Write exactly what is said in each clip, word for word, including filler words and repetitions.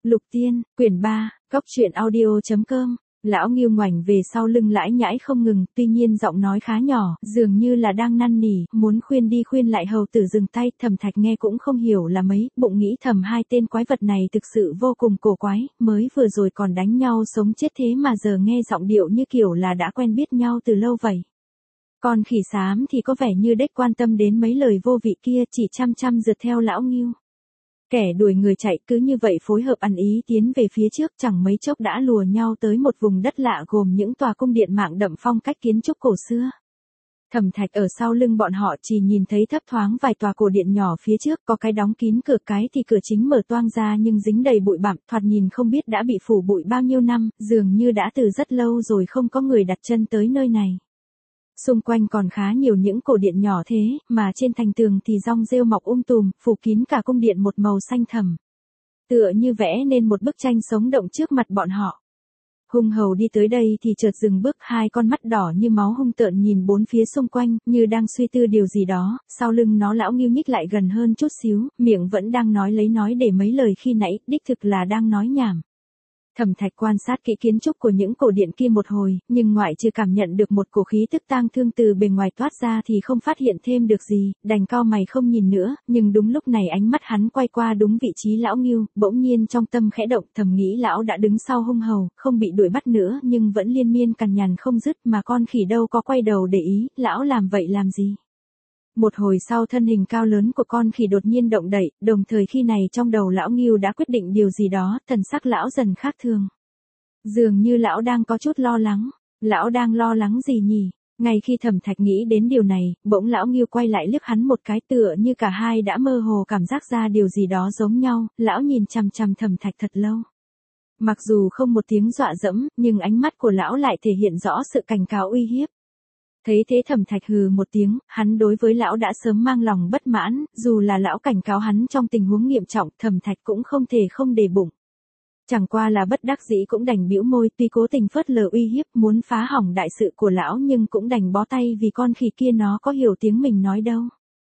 Lục Tiên, quyển ba, góc truyện audio chấm com. Lão Ngưu ngoảnh về sau lưng lãi nhãi không ngừng, tuy nhiên giọng nói khá nhỏ, dường như là đang năn nỉ, muốn khuyên đi khuyên lại hầu tử dừng tay. Thẩm Thạch nghe cũng không hiểu là mấy, bụng nghĩ thầm hai tên quái vật này thực sự vô cùng cổ quái, mới vừa rồi còn đánh nhau sống chết thế mà giờ nghe giọng điệu như kiểu là đã quen biết nhau từ lâu vậy. Còn khỉ xám thì có vẻ như đếch quan tâm đến mấy lời vô vị kia, chỉ chăm chăm rượt theo Lão Ngưu. Kẻ đuổi người chạy cứ như vậy phối hợp ăn ý tiến về phía trước, chẳng mấy chốc đã lùa nhau tới một vùng đất lạ gồm những tòa cung điện mạng đậm phong cách kiến trúc cổ xưa. Thẩm Thạch ở sau lưng bọn họ chỉ nhìn thấy thấp thoáng vài tòa cổ điện nhỏ phía trước, có cái đóng kín cửa, cái thì cửa chính mở toang ra nhưng dính đầy bụi bặm, thoạt nhìn không biết đã bị phủ bụi bao nhiêu năm, dường như đã từ rất lâu rồi không có người đặt chân tới nơi này. Xung quanh còn khá nhiều những cổ điện nhỏ thế, mà trên thành tường thì rong rêu mọc um tùm, phủ kín cả cung điện một màu xanh thẳm. Tựa như vẽ nên một bức tranh sống động trước mặt bọn họ. Hung hầu đi tới đây thì chợt dừng bước, hai con mắt đỏ như máu hung tợn nhìn bốn phía xung quanh, như đang suy tư điều gì đó. Sau lưng nó Lão Ngưu nhích lại gần hơn chút xíu, miệng vẫn đang nói lấy nói để mấy lời khi nãy, đích thực là đang nói nhảm. Thẩm Thạch quan sát kỹ kiến trúc của những cổ điện kia một hồi, nhưng ngoại trừ cảm nhận được một cổ khí tức tang thương từ bề ngoài toát ra thì không phát hiện thêm được gì, đành cau mày không nhìn nữa, nhưng đúng lúc này ánh mắt hắn quay qua đúng vị trí Lão Ngưu, bỗng nhiên trong tâm khẽ động, thầm nghĩ lão đã đứng sau hung hầu, không bị đuổi bắt nữa nhưng vẫn liên miên cằn nhằn không dứt, mà con khỉ đâu có quay đầu để ý, lão làm vậy làm gì. Một hồi sau thân hình cao lớn của con khỉ đột nhiên động đậy, đồng thời khi này trong đầu Lão Ngưu đã quyết định điều gì đó, thần sắc lão dần khác thường. Dường như lão đang có chút lo lắng. Lão đang lo lắng gì nhỉ? Ngay khi Thẩm Thạch nghĩ đến điều này, bỗng Lão Ngưu quay lại liếc hắn một cái, tựa như cả hai đã mơ hồ cảm giác ra điều gì đó giống nhau. Lão nhìn chằm chằm Thẩm Thạch thật lâu. Mặc dù không một tiếng dọa dẫm, nhưng ánh mắt của lão lại thể hiện rõ sự cảnh cáo uy hiếp. Thấy thế Thẩm Thạch hừ một tiếng, hắn đối với lão đã sớm mang lòng bất mãn, dù là lão cảnh cáo hắn trong tình huống nghiêm trọng, Thẩm Thạch cũng không thể không để bụng. Chẳng qua là bất đắc dĩ cũng đành bĩu môi, tuy cố tình phớt lờ uy hiếp muốn phá hỏng đại sự của lão nhưng cũng đành bó tay vì con khỉ kia nó có hiểu tiếng mình nói đâu.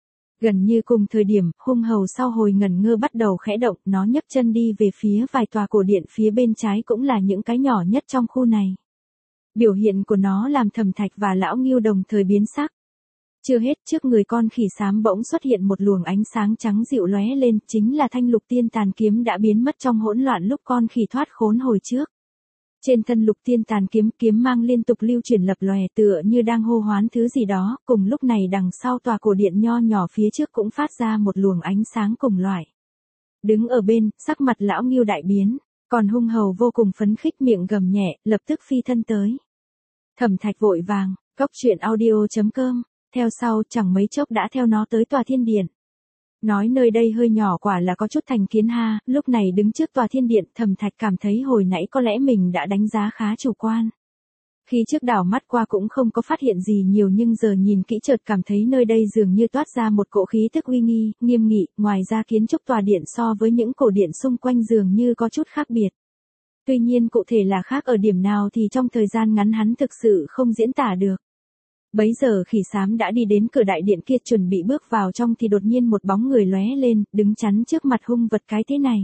Gần như cùng thời điểm, hung hầu sau hồi ngẩn ngơ bắt đầu khẽ động, nó nhấc chân đi về phía vài tòa cổ điện phía bên trái cũng là những cái nhỏ nhất trong khu này. Biểu hiện của nó làm Thẩm Thạch và Lão Ngưu đồng thời biến sắc. Chưa hết, trước người con khỉ xám bỗng xuất hiện một luồng ánh sáng trắng dịu lóe lên, chính là thanh Lục Tiên Tàn Kiếm đã biến mất trong hỗn loạn lúc con khỉ thoát khốn hồi trước. Trên thân Lục Tiên Tàn Kiếm, kiếm mang liên tục lưu chuyển lập lòe tựa như đang hô hoán thứ gì đó, cùng lúc này đằng sau tòa cổ điện nho nhỏ phía trước cũng phát ra một luồng ánh sáng cùng loại. Đứng ở bên, sắc mặt Lão Ngưu đại biến, còn hung hầu vô cùng phấn khích miệng gầm nhẹ, lập tức phi thân tới. Thẩm Thạch vội vàng, góc truyện audio chấm com, theo sau chẳng mấy chốc đã theo nó tới tòa thiên điện. Nói nơi đây hơi nhỏ quả là có chút thành kiến ha, lúc này đứng trước tòa thiên điện Thẩm Thạch cảm thấy hồi nãy có lẽ mình đã đánh giá khá chủ quan. Khi trước đảo mắt qua cũng không có phát hiện gì nhiều nhưng giờ nhìn kỹ chợt cảm thấy nơi đây dường như toát ra một cỗ khí tức uy nghi, nghiêm nghị, ngoài ra kiến trúc tòa điện so với những cổ điện xung quanh dường như có chút khác biệt. Tuy nhiên cụ thể là khác ở điểm nào thì trong thời gian ngắn hắn thực sự không diễn tả được. Bấy giờ khỉ xám đã đi đến cửa đại điện kia chuẩn bị bước vào trong thì đột nhiên một bóng người lóe lên, đứng chắn trước mặt hung vật cái thế này.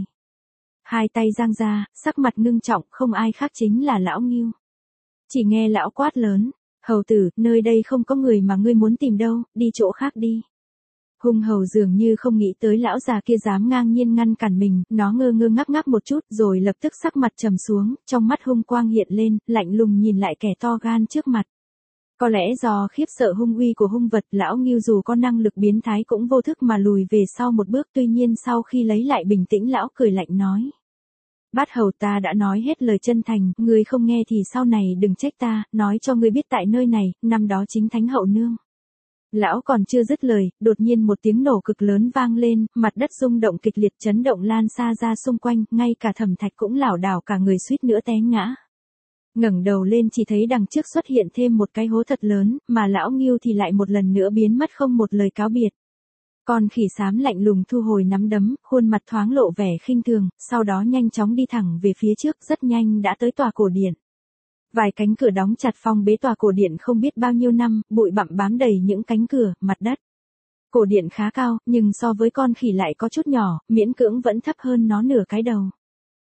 Hai tay giang ra, sắc mặt ngưng trọng, không ai khác chính là Lão Ngưu. Chỉ nghe lão quát lớn, hầu tử, nơi đây không có người mà ngươi muốn tìm đâu, đi chỗ khác đi. Hung hầu dường như không nghĩ tới lão già kia dám ngang nhiên ngăn cản mình, nó ngơ ngơ ngác ngác một chút rồi lập tức sắc mặt trầm xuống, trong mắt hung quang hiện lên, lạnh lùng nhìn lại kẻ to gan trước mặt. Có lẽ do khiếp sợ hung uy của hung vật, Lão Ngưu dù có năng lực biến thái cũng vô thức mà lùi về sau một bước, tuy nhiên sau khi lấy lại bình tĩnh lão cười lạnh nói. Bát hầu, ta đã nói hết lời chân thành, ngươi không nghe thì sau này đừng trách ta, nói cho ngươi biết tại nơi này, năm đó chính Thánh Hậu Nương. Lão còn chưa dứt lời, đột nhiên một tiếng nổ cực lớn vang lên, mặt đất rung động kịch liệt chấn động lan xa ra xung quanh, ngay cả Thẩm Thạch cũng lảo đảo cả người suýt nữa té ngã. Ngẩng đầu lên chỉ thấy đằng trước xuất hiện thêm một cái hố thật lớn, mà Lão Ngưu thì lại một lần nữa biến mất không một lời cáo biệt. Con khỉ xám lạnh lùng thu hồi nắm đấm, khuôn mặt thoáng lộ vẻ khinh thường, sau đó nhanh chóng đi thẳng về phía trước, rất nhanh đã tới tòa cổ điện. Vài cánh cửa đóng chặt phong bế tòa cổ điện không biết bao nhiêu năm, bụi bặm bám đầy những cánh cửa, mặt đất. Cổ điện khá cao, nhưng so với con khỉ lại có chút nhỏ, miễn cưỡng vẫn thấp hơn nó nửa cái đầu.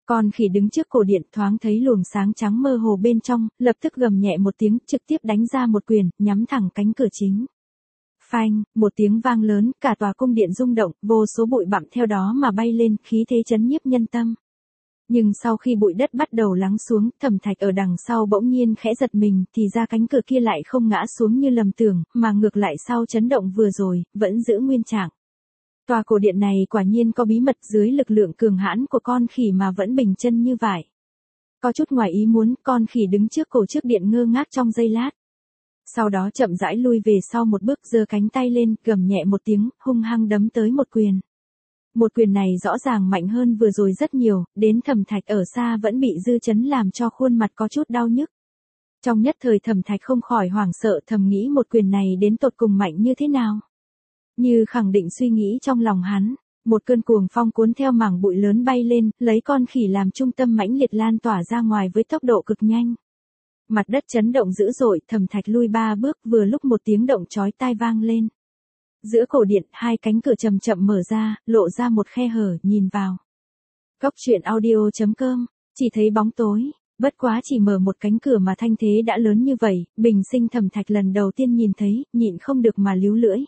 Con khỉ đứng trước cổ điện thoáng thấy luồng sáng trắng mơ hồ bên trong, lập tức gầm nhẹ một tiếng, trực tiếp đánh ra một quyền, nhắm thẳng cánh cửa chính. Phanh, một tiếng vang lớn, cả tòa cung điện rung động, vô số bụi bặm theo đó mà bay lên, khí thế chấn nhiếp nhân tâm. Nhưng sau khi bụi đất bắt đầu lắng xuống, Thẩm Thạch ở đằng sau bỗng nhiên khẽ giật mình, thì ra cánh cửa kia lại không ngã xuống như lầm tưởng, mà ngược lại sau chấn động vừa rồi, vẫn giữ nguyên trạng. Tòa cổ điện này quả nhiên có bí mật, dưới lực lượng cường hãn của con khỉ mà vẫn bình chân như vậy. Có chút ngoài ý muốn, con khỉ đứng trước cổ trước điện ngơ ngác trong giây lát. Sau đó chậm rãi lui về sau một bước, giơ cánh tay lên, gầm nhẹ một tiếng, hung hăng đấm tới một quyền. Một quyền này rõ ràng mạnh hơn vừa rồi rất nhiều, đến Thẩm Thạch ở xa vẫn bị dư chấn làm cho khuôn mặt có chút đau nhức. Trong nhất thời Thẩm Thạch không khỏi hoảng sợ, thầm nghĩ một quyền này đến tột cùng mạnh như thế nào. Như khẳng định suy nghĩ trong lòng hắn, một cơn cuồng phong cuốn theo mảng bụi lớn bay lên, lấy con khỉ làm trung tâm mãnh liệt lan tỏa ra ngoài với tốc độ cực nhanh. Mặt đất chấn động dữ dội, Thẩm Thạch lui ba bước, vừa lúc một tiếng động chói tai vang lên. Giữa cổ điện, hai cánh cửa chậm chậm mở ra, lộ ra một khe hở, nhìn vào. Góc truyện audio chấm com, chỉ thấy bóng tối, bất quá chỉ mở một cánh cửa mà thanh thế đã lớn như vậy, bình sinh Thẩm Thạch lần đầu tiên nhìn thấy, nhịn không được mà líu lưỡi.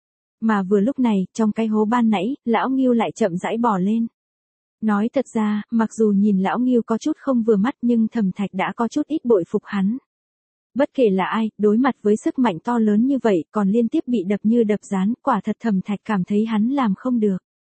Mà vừa lúc này, trong cái hố ban nãy, lão Ngưu lại chậm rãi bò lên. Nói thật ra, mặc dù nhìn lão Ngưu có chút không vừa mắt nhưng Thẩm Thạch đã có chút ít bội phục hắn. Bất kể là ai, đối mặt với sức mạnh to lớn như vậy, còn liên tiếp bị đập như đập dán, quả thật Thẩm Thạch cảm thấy hắn làm không được.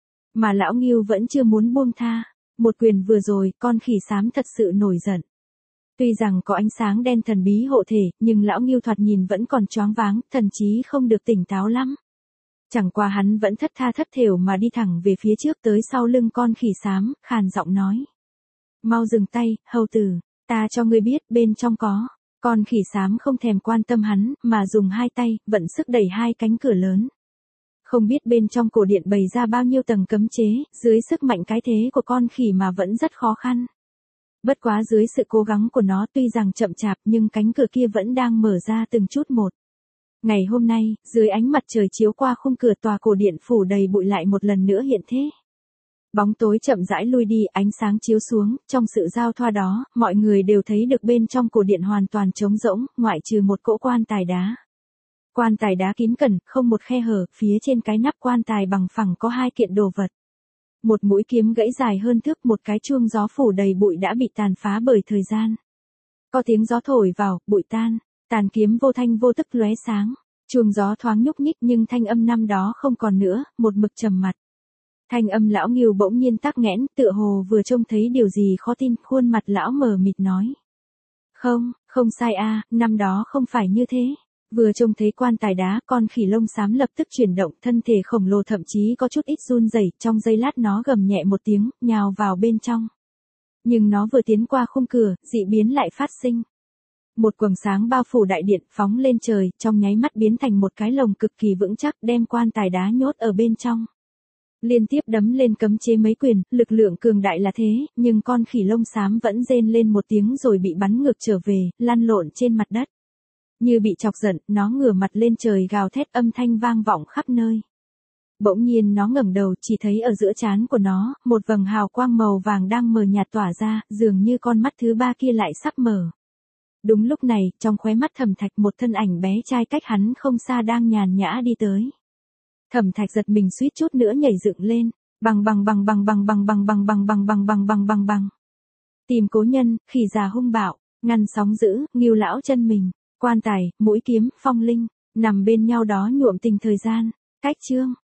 Mà lão Ngưu vẫn chưa muốn buông tha. Một quyền vừa rồi, con khỉ xám thật sự nổi giận. Tuy rằng có ánh sáng đen thần bí hộ thể, nhưng lão Ngưu thoạt nhìn vẫn còn choáng váng, thần trí không được tỉnh táo lắm. Chẳng qua hắn vẫn thất tha thất thểu mà đi thẳng về phía trước tới sau lưng con khỉ xám, khàn giọng nói. Mau dừng tay, hầu tử, ta cho ngươi biết bên trong có. Con khỉ xám không thèm quan tâm hắn, mà dùng hai tay, vận sức đẩy hai cánh cửa lớn. Không biết bên trong cổ điện bày ra bao nhiêu tầng cấm chế, dưới sức mạnh cái thế của con khỉ mà vẫn rất khó khăn. Bất quá dưới sự cố gắng của nó tuy rằng chậm chạp nhưng cánh cửa kia vẫn đang mở ra từng chút một. Ngày hôm nay, dưới ánh mặt trời chiếu qua khung cửa tòa cổ điện phủ đầy bụi lại một lần nữa hiện thế. Bóng tối chậm rãi lui đi, ánh sáng chiếu xuống, trong sự giao thoa đó, mọi người đều thấy được bên trong cổ điện hoàn toàn trống rỗng, ngoại trừ một cỗ quan tài đá. Quan tài đá kín cẩn, không một khe hở, phía trên cái nắp quan tài bằng phẳng có hai kiện đồ vật. Một mũi kiếm gãy dài hơn thước, một cái chuông gió phủ đầy bụi đã bị tàn phá bởi thời gian. Có tiếng gió thổi vào, bụi tan, tàn kiếm vô thanh vô tức lóe sáng. Chuông gió thoáng nhúc nhích nhưng thanh âm năm đó không còn nữa, một mực trầm mặt. Thanh âm lão Ngưu bỗng nhiên tắc nghẽn, tựa hồ vừa trông thấy điều gì khó tin, khuôn mặt lão mờ mịt nói. Không, không sai a, năm đó không phải như thế. Vừa trông thấy quan tài đá, con khỉ lông xám lập tức chuyển động, thân thể khổng lồ thậm chí có chút ít run rẩy, trong giây lát nó gầm nhẹ một tiếng, nhào vào bên trong. Nhưng nó vừa tiến qua khung cửa, dị biến lại phát sinh. Một quầng sáng bao phủ đại điện, phóng lên trời, trong nháy mắt biến thành một cái lồng cực kỳ vững chắc, đem quan tài đá nhốt ở bên trong. Liên tiếp đấm lên cấm chế mấy quyền, lực lượng cường đại là thế, nhưng con khỉ lông xám vẫn rên lên một tiếng rồi bị bắn ngược trở về, lăn lộn trên mặt đất. Như bị chọc giận, nó ngửa mặt lên trời gào thét, âm thanh vang vọng khắp nơi. Bỗng nhiên nó ngẩng đầu, chỉ thấy ở giữa trán của nó, một vầng hào quang màu vàng đang mờ nhạt tỏa ra, dường như con mắt thứ ba kia lại sắp mở. Đúng lúc này, trong khóe mắt Thẩm Thạch một thân ảnh bé trai cách hắn không xa đang nhàn nhã đi tới. Thẩm Thạch giật mình suýt chút nữa nhảy dựng lên, bằng bằng bằng bằng bằng bằng bằng bằng bằng bằng bằng bằng bằng bằng bằng. Tìm cố nhân, khỉ già hung bạo, ngăn sóng dữ, Ngưu lão chân mình, quan tài, mũi kiếm, phong linh, nằm bên nhau đó nhuộm tình thời gian. Cách chương